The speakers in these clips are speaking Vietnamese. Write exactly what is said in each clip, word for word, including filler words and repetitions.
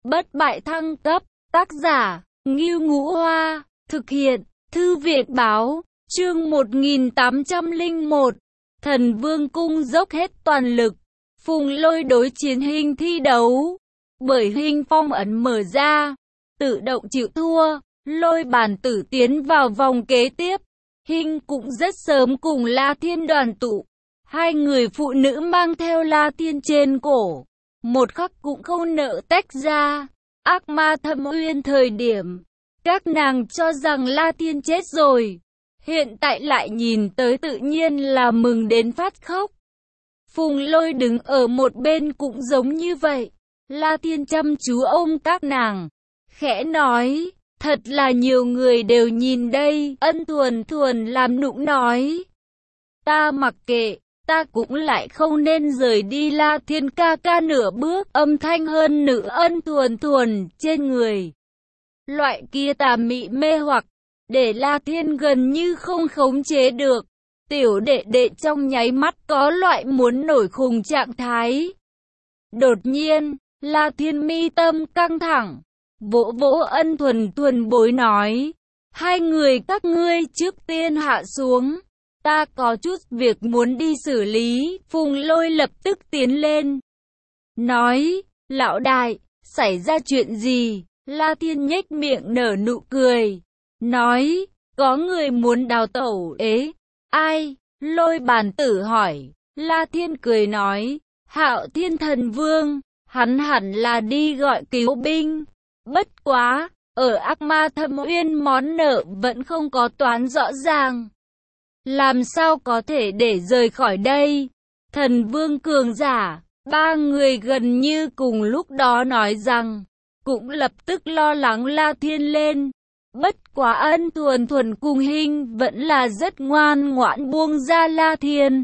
Bất bại thăng cấp, tác giả, Ngưu Ngũ Hoa, thực hiện, Thư viện báo, chương một nghìn tám trăm lẻ một, Thần Vương Cung dốc hết toàn lực, Phùng Lôi đối chiến hình thi đấu, bởi hình phong ấn mở ra, tự động chịu thua, Lôi Bản Tử tiến vào vòng kế tiếp, hình cũng rất sớm cùng La Thiên đoàn tụ, hai người phụ nữ mang theo La Thiên trên cổ, một khắc cũng không nỡ tách ra. Ác ma thâm uyên thời điểm, các nàng cho rằng La Thiên chết rồi, hiện tại lại nhìn tới tự nhiên là mừng đến phát khóc. Phùng Lôi đứng ở một bên cũng giống như vậy, La Thiên chăm chú ôm các nàng, khẽ nói, thật là nhiều người đều nhìn đây, Ân Thuần Thuần làm nũng nói. Ta mặc kệ, ta cũng lại không nên rời đi. La Thiên ca ca nửa bước, âm thanh hơn nữ Ân Thuần Thuần trên người. Loại kia tà mị mê hoặc, để La Thiên gần như không khống chế được. Tiểu đệ đệ trong nháy mắt có loại muốn nổi khùng trạng thái. Đột nhiên, La Thiên mi tâm căng thẳng, vỗ vỗ Ân Thuần Thuần bối nói, hai người các ngươi trước tiên hạ xuống. Ta có chút việc muốn đi xử lý. Phùng Lôi lập tức tiến lên, nói, lão đại, xảy ra chuyện gì? La Thiên nhếch miệng nở nụ cười, nói, có người muốn đào tẩu. Ế, ai? Lôi Bản Tử hỏi. La Thiên cười nói, Hạo Thiên Thần Vương, hắn hẳn là đi gọi cứu binh. Bất quá, ở ác ma thâm uyên món nợ vẫn không có toán rõ ràng. Làm sao có thể để rời khỏi đây? Thần Vương cường giả, ba người gần như cùng lúc đó nói rằng, cũng lập tức lo lắng La Thiên lên. Bất quá Ân Thuần Thuần cùng hình vẫn là rất ngoan ngoãn buông ra La Thiên.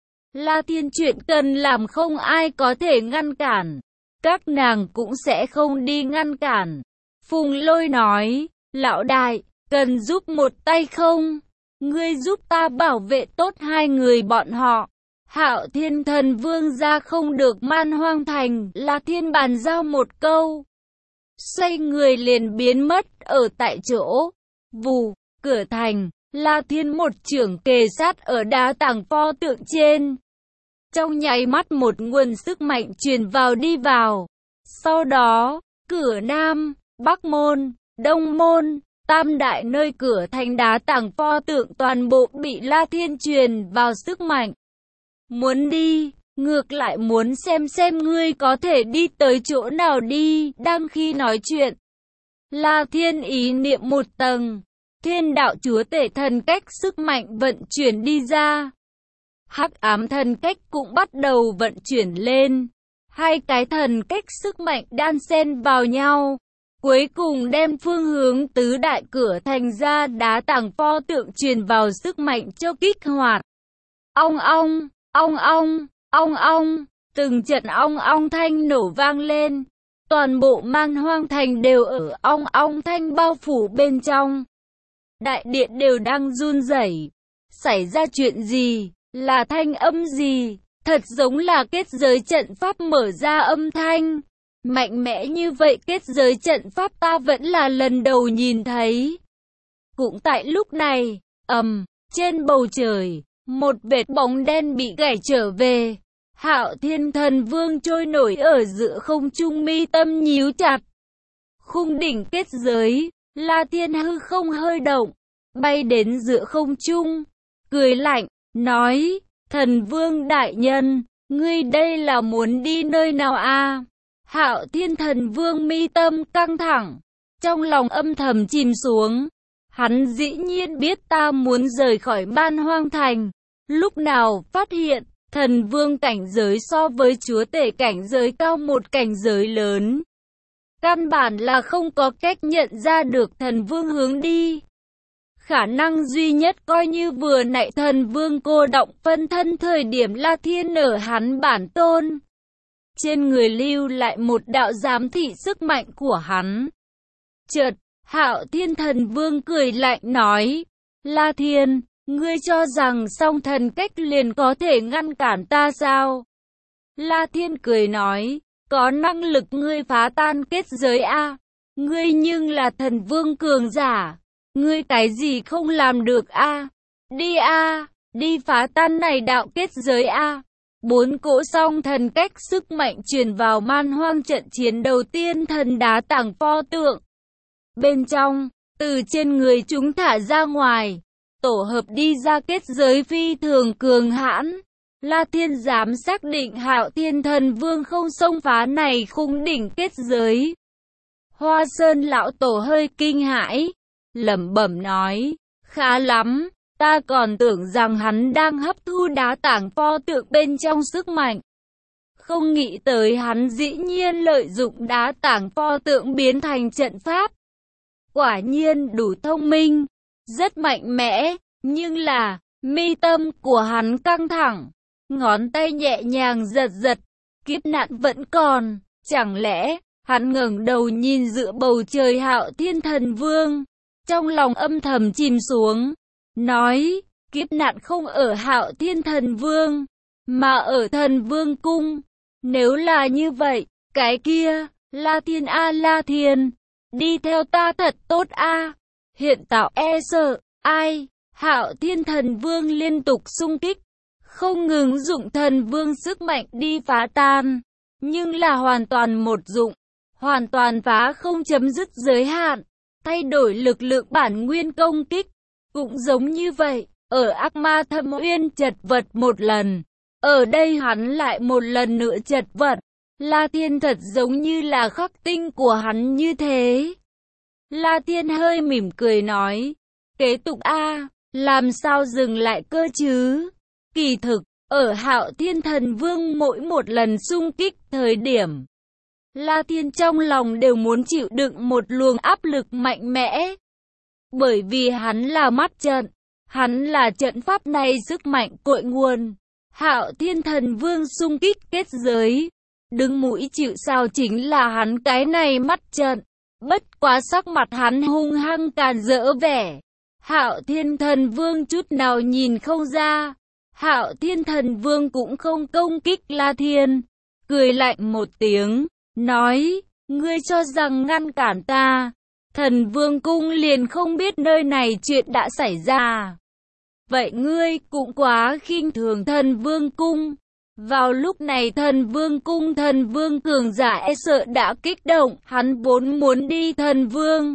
La Thiên chuyện cần làm không ai có thể ngăn cản, các nàng cũng sẽ không đi ngăn cản. Phùng Lôi nói, lão đại, cần giúp một tay không? Ngươi giúp ta bảo vệ tốt hai người bọn họ. Hạo Thiên Thần Vương ra không được Man Hoang Thành. La Thiên bàn giao một câu, xoay người liền biến mất ở tại chỗ. Vù, cửa thành, La Thiên một chưởng kề sát ở đá tảng pho tượng trên. Trong nháy mắt một nguồn sức mạnh truyền vào đi vào. Sau đó, cửa Nam, Bắc Môn, Đông Môn, tam đại nơi cửa thành đá tảng pho tượng toàn bộ bị La Thiên truyền vào sức mạnh. Muốn đi, ngược lại muốn xem xem ngươi có thể đi tới chỗ nào đi. Đang khi nói chuyện, La Thiên ý niệm một tầng, Thiên đạo chúa tể thần cách sức mạnh vận chuyển đi ra. Hắc ám thần cách cũng bắt đầu vận chuyển lên. Hai cái thần cách sức mạnh đan xen vào nhau, cuối cùng đem phương hướng tứ đại cửa thành ra đá tảng pho tượng truyền vào sức mạnh cho kích hoạt. Ong ong, ong ong, ong ong, từng trận ong ong thanh nổ vang lên. Toàn bộ Man Hoang Thành đều ở ong ong thanh bao phủ bên trong. Đại điện đều đang run rẩy. Xảy ra chuyện gì? Là thanh âm gì? Thật giống là kết giới trận pháp mở ra âm thanh. Mạnh mẽ như vậy kết giới trận pháp ta vẫn là lần đầu nhìn thấy. Cũng tại lúc này, ầm, trên bầu trời, một vệt bóng đen bị gãy trở về. Hạo Thiên Thần Vương trôi nổi ở giữa không trung, mi tâm nhíu chặt. Khung đỉnh kết giới, La Thiên hư không hơi động, bay đến giữa không trung, cười lạnh, nói, Thần Vương đại nhân, ngươi đây là muốn đi nơi nào a? Hạo Thiên Thần Vương mi tâm căng thẳng, trong lòng âm thầm chìm xuống. Hắn dĩ nhiên biết ta muốn rời khỏi Man Hoang Thành. Lúc nào phát hiện, Thần Vương cảnh giới so với chúa tể cảnh giới cao một cảnh giới lớn. Căn bản là không có cách nhận ra được Thần Vương hướng đi. Khả năng duy nhất coi như vừa nãy Thần Vương cô động phân thân thời điểm La Thiên ở hắn bản tôn. Trên người lưu lại một đạo giám thị sức mạnh của hắn. Chợt, Hạo Thiên Thần Vương cười lạnh nói, La Thiên, ngươi cho rằng song thần cách liền có thể ngăn cản ta sao? La Thiên cười nói, có năng lực ngươi phá tan kết giới a. Ngươi nhưng là thần vương cường giả, ngươi cái gì không làm được a? Đi a, đi phá tan này đạo kết giới a. Bốn cỗ song thần cách sức mạnh truyền vào man hoang trận chiến đầu tiên thần đá tảng pho tượng. Bên trong, từ trên người chúng thả ra ngoài, tổ hợp đi ra kết giới phi thường cường hãn. La Thiên dám xác định Hạo Thiên Thần Vương không xông phá này khung đỉnh kết giới. Hoa Sơn lão tổ hơi kinh hãi, lẩm bẩm nói, khá lắm, ta còn tưởng rằng hắn đang hấp thu đá tảng pho tượng bên trong sức mạnh. Không nghĩ tới hắn dĩ nhiên lợi dụng đá tảng pho tượng biến thành trận pháp. Quả nhiên đủ thông minh, rất mạnh mẽ, nhưng là, mi tâm của hắn căng thẳng, ngón tay nhẹ nhàng giật giật, kiếp nạn vẫn còn, chẳng lẽ, hắn ngẩng đầu nhìn giữa bầu trời Hạo Thiên Thần Vương, trong lòng âm thầm chìm xuống, nói, kiếp nạn không ở Hạo Thiên Thần Vương, mà ở Thần Vương Cung, nếu là như vậy, cái kia, La Thiên a La Thiên, đi theo ta thật tốt a. Hiện tạo e sợ, ai, Hạo Thiên Thần Vương liên tục xung kích, không ngừng dụng thần vương sức mạnh đi phá tan, nhưng là hoàn toàn một dụng, hoàn toàn phá không chấm dứt giới hạn, thay đổi lực lượng bản nguyên công kích, cũng giống như vậy, ở Ác Ma Thâm Uyên chật vật một lần, ở đây hắn lại một lần nữa chật vật, La Thiên thật giống như là khắc tinh của hắn như thế. La Thiên hơi mỉm cười nói, kế tục a, làm sao dừng lại cơ chứ? Kỳ thực, ở Hạo Thiên Thần Vương mỗi một lần xung kích thời điểm, La Thiên trong lòng đều muốn chịu đựng một luồng áp lực mạnh mẽ. Bởi vì hắn là mắt trận, hắn là trận pháp này sức mạnh cội nguồn. Hạo Thiên Thần Vương xung kích kết giới, đứng mũi chịu sào chính là hắn cái này mắt trận. Bất quá sắc mặt hắn hung hăng càn rỡ vẻ. Hạo Thiên Thần Vương chút nào nhìn không ra. Hạo Thiên Thần Vương cũng không công kích La Thiên, cười lạnh một tiếng, nói, ngươi cho rằng ngăn cản ta, Thần Vương Cung liền không biết nơi này chuyện đã xảy ra. Vậy ngươi cũng quá khinh thường Thần Vương Cung. Vào lúc này Thần Vương Cung Thần Vương cường giả e sợ đã kích động, hắn vốn muốn đi Thần Vương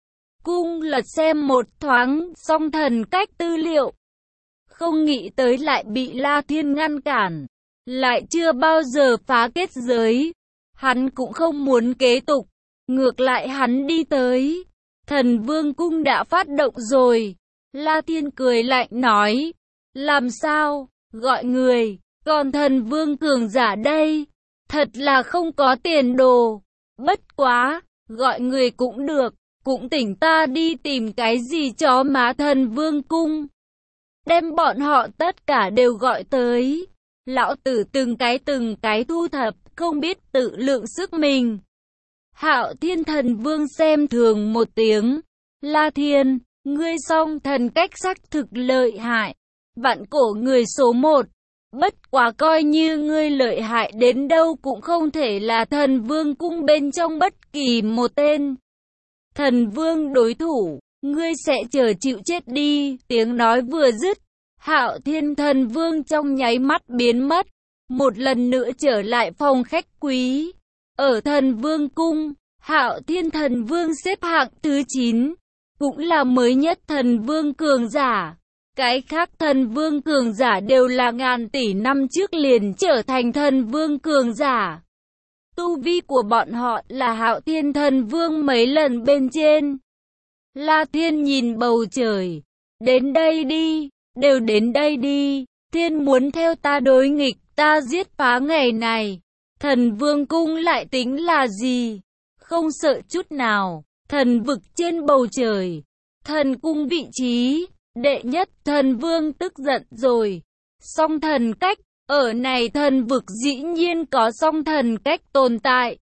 Cung lật xem một thoáng song thần cách tư liệu. Không nghĩ tới lại bị La Thiên ngăn cản, lại chưa bao giờ phá kết giới. Hắn cũng không muốn kế tục, ngược lại hắn đi tới. Thần Vương Cung đã phát động rồi. La Thiên cười lạnh nói, làm sao, gọi người, còn Thần Vương cường giả đây, thật là không có tiền đồ. Bất quá, gọi người cũng được, cũng tỉnh ta đi tìm cái gì chó má Thần Vương Cung. Đem bọn họ tất cả đều gọi tới. Lão tử từng cái từng cái thu thập, không biết tự lượng sức mình. Hạo Thiên Thần Vương xem thường một tiếng. La Thiên, ngươi song thần cách xác thực lợi hại. Vạn cổ người số một. Bất quá coi như ngươi lợi hại đến đâu cũng không thể là Thần Vương Cung bên trong bất kỳ một tên Thần Vương đối thủ. Ngươi sẽ chờ chịu chết đi. Tiếng nói vừa dứt, Hạo Thiên Thần Vương trong nháy mắt biến mất, một lần nữa trở lại phòng khách quý. Ở Thần Vương Cung, Hạo Thiên Thần Vương xếp hạng thứ chín, cũng là mới nhất Thần Vương cường giả. Cái khác Thần Vương cường giả đều là ngàn tỷ năm trước liền trở thành Thần Vương cường giả. Tu vi của bọn họ là Hạo Thiên Thần Vương mấy lần bên trên. La Thiên nhìn bầu trời, đến đây đi. Đều đến đây đi, Thiên muốn theo ta đối nghịch, ta giết phá ngày này. Thần Vương Cung lại tính là gì? Không sợ chút nào, thần vực trên bầu trời, thần cung vị trí, đệ nhất Thần Vương tức giận rồi. Song thần cách, ở này thần vực dĩ nhiên có song thần cách tồn tại.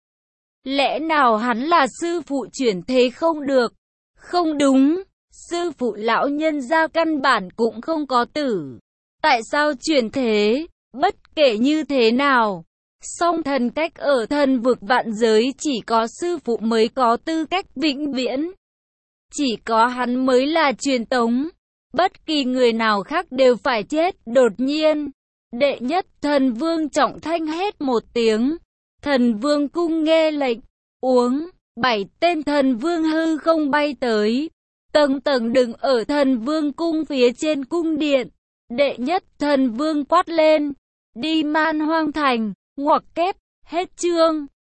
Lẽ nào hắn là sư phụ chuyển thế không được? Không đúng. Sư phụ lão nhân gia căn bản cũng không có tử. Tại sao chuyển thế? Bất kể như thế nào, Song thần cách ở thần vực vạn giới chỉ có sư phụ mới có tư cách vĩnh viễn. Chỉ có hắn mới là truyền tống. Bất kỳ người nào khác đều phải chết. Đột nhiên, đệ nhất thần vương trọng thanh hét một tiếng. Thần vương cung nghe lệnh, uống. Bảy tên thần vương hư không bay tới. Tầng tầng đứng ở thần vương cung phía trên cung điện. Đệ nhất thần vương quát lên. Đi Man Hoang Thành, ngoặc kép, hết chương.